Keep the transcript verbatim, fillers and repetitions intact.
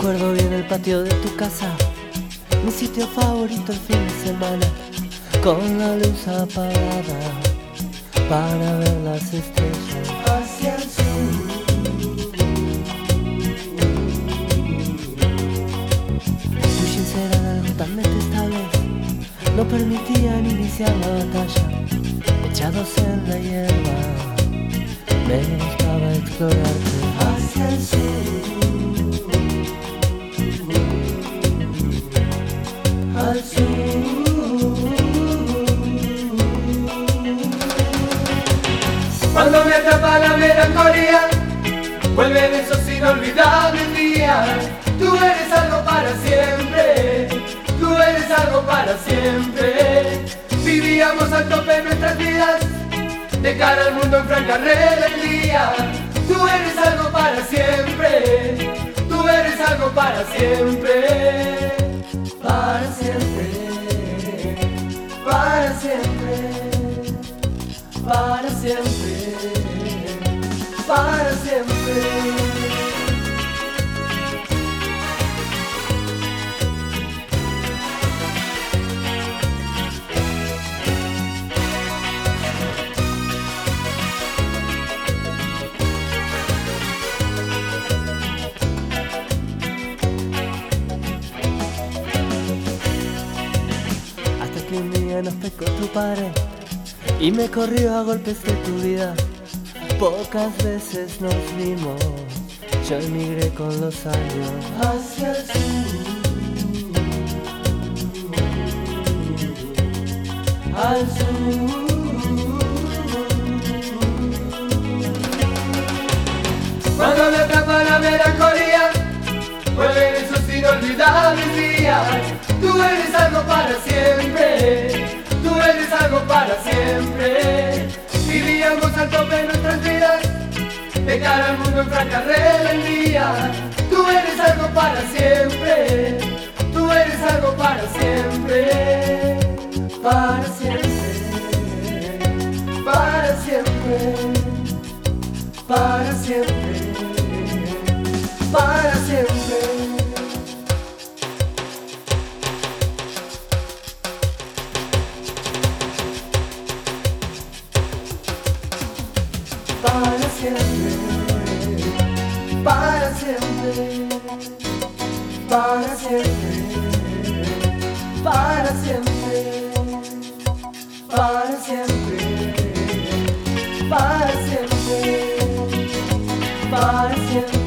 Recuerdo bien el patio de tu casa, mi sitio favorito el fin de semana, con la luz apagada para ver las estrellas hacia el sur. Tu sincera era algo tan detestable, no permitían iniciar la batalla. Echados en la hierba, me gustaba explorarte hacia el sur. Al sur. Cuando me atrapa la melancolía, vuelven esos inolvidables días. Tú eres algo para siempre, tú eres algo para siempre. Vivíamos al tope nuestras vidas, de cara al mundo en franca rebeldía. Tú eres algo para siempre, tú eres algo para siempre. Para siempre, para siempre, para siempre, para siempre. Que un día nos pescó tu padre y me corrió a golpes de tu vida. Pocas veces nos vimos, yo emigré con los años hacia el sur. Al sur. Cuando me atrapa la melancolía, vuelven esos inolvidables días. Tú eres algo para siempre, tú eres algo para siempre. Vivíamos al tope de nuestras vidas, de cara al mundo en franca rebeldía. Tú eres algo para siempre, tú eres algo para siempre. Para siempre, para siempre, para siempre, para siempre. Para siempre, para siempre, para siempre, para siempre, para siempre, para siempre, para siempre.